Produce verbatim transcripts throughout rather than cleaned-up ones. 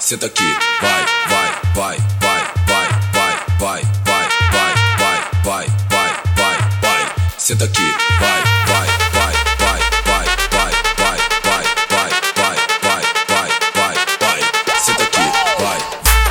senta aqui, vai, vai, vai, vai, vai, vai, vai, vai, vai, vai, vai, vai, vai, vai, senta aqui, vai, vai, vai, vai, vai, vai, vai, vai, vai, vai, vai, vai, vai, vai, senta aqui, vai.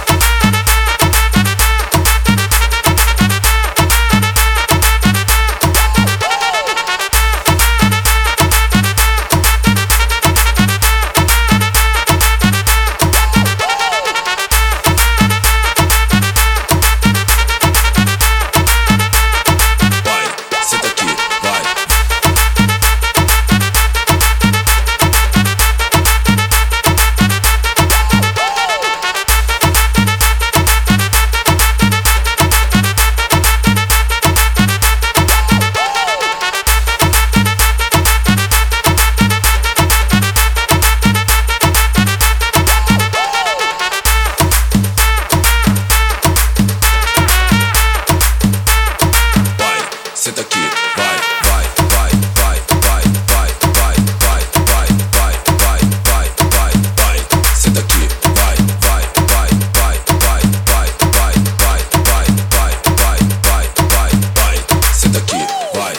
Senta aqui, vai, vai, vai, vai, vai, vai, vai, vai, vai, vai, vai, vai, vai, vai, senta aqui, vai, vai, vai, vai, vai, vai, vai, vai, vai, vai, vai, vai, vai, vai, senta aqui, vai.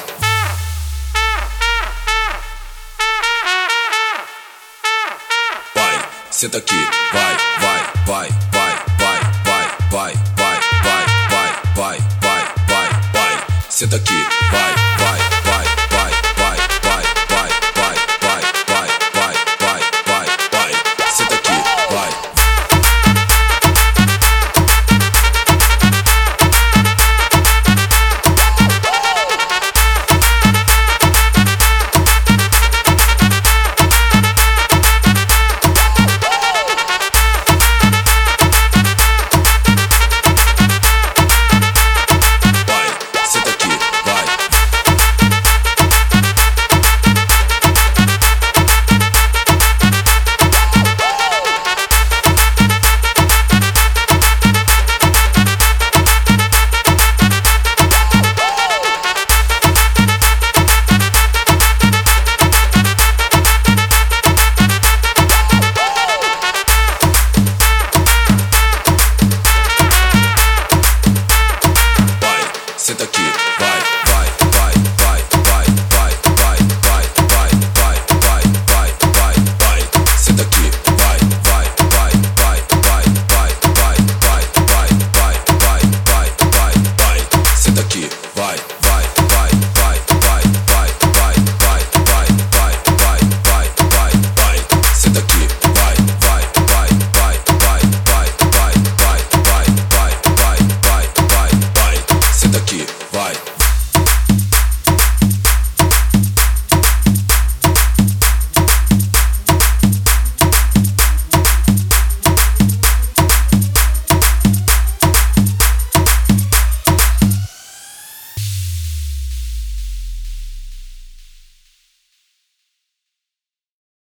Vai, senta aqui, vai, vai, vai, vai, vai, vai, vai, vai, vai, vai, vai, vai, vai, vai, senta aqui, vai.